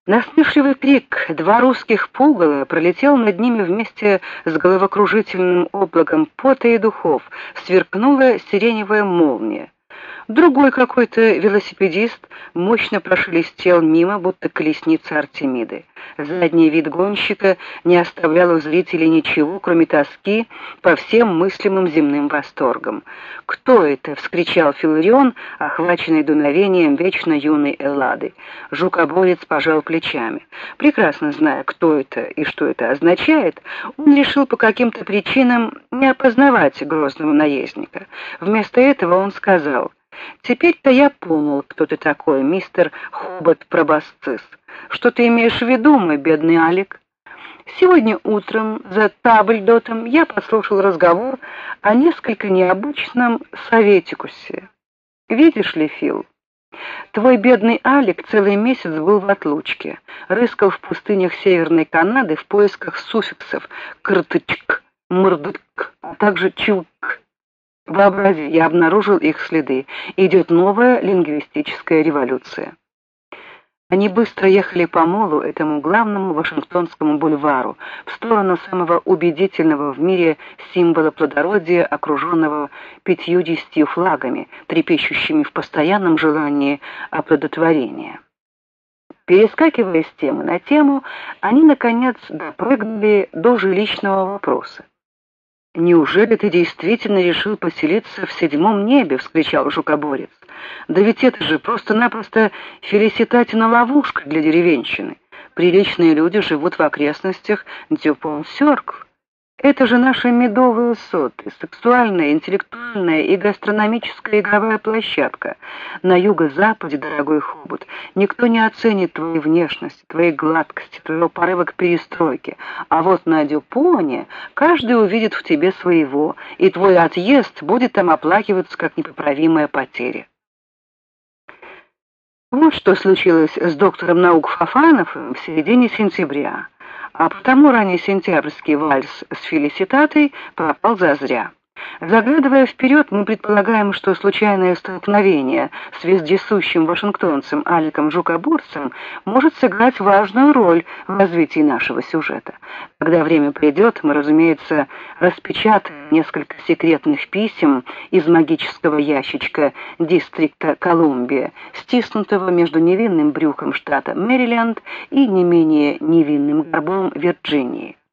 Насмешливый крик «Два русских пугала» пролетел над ними вместе с головокружительным облаком пота и духов, сверкнула сиреневая молния. Другой какой-то велосипедист мощно прошелестел мимо, будто колесница Артемиды. Задний вид гонщика не оставлял у зрителей ничего, кроме тоски по всем мыслимым земным восторгам. «Кто это?» — вскричал Филарион, охваченный дуновением вечно юной Эллады. Жукоборец пожал плечами. Прекрасно зная, кто это и что это означает, он решил по каким-то причинам не опознавать грозного наездника. Вместо этого он сказал: «Теперь-то я понял, кто ты такой, мистер Хобот-пробасцис. Что ты имеешь в виду, мой бедный Алик? Сегодня утром за табльдотом я послушал разговор о несколько необычном советикусе. Видишь ли, Фил, твой бедный Алик целый месяц был в отлучке, рыскал в пустынях Северной Канады в поисках суффиксов «кртычк», «мрдык», а также «чук». Вообрази, я обнаружил их следы. Идет новая лингвистическая революция. Они быстро ехали по молу, этому главному Вашингтонскому бульвару, в сторону самого убедительного в мире символа плодородия, окруженного 50 флагами, трепещущими в постоянном желании оплодотворения. Перескакивая с темы на тему, они, наконец, допрыгнули до жилищного вопроса. «Неужели ты действительно решил поселиться в седьмом небе?» — вскричал Жукоборец. «Да ведь это же просто-напросто фелиситатина-ловушка для деревенщины. Приличные люди живут в окрестностях Дюпон-Сёркл. Это же наши медовые соты, сексуальная, интеллектуальная и гастрономическая игровая площадка. На юго-западе, дорогой Хобот, никто не оценит твою внешность, твоей гладкости, твоего порыва к перестройке. А вот на Дюпоне каждый увидит в тебе своего, и твой отъезд будет там оплакиваться как непоправимая потеря». Вот что случилось с доктором наук Фофановым в середине сентября. А потому ранний сентябрьский вальс с фелиситатой пропал зазря. Заглядывая вперед, мы предполагаем, что случайное столкновение с вездесущим вашингтонцем Аликом Жукоборцем может сыграть важную роль в развитии нашего сюжета. Когда время придет, мы, разумеется, распечатаем несколько секретных писем из магического ящичка дистрикта Колумбия, стиснутого между невинным брюхом штата Мэриленд и не менее невинным горбом Вирджинии.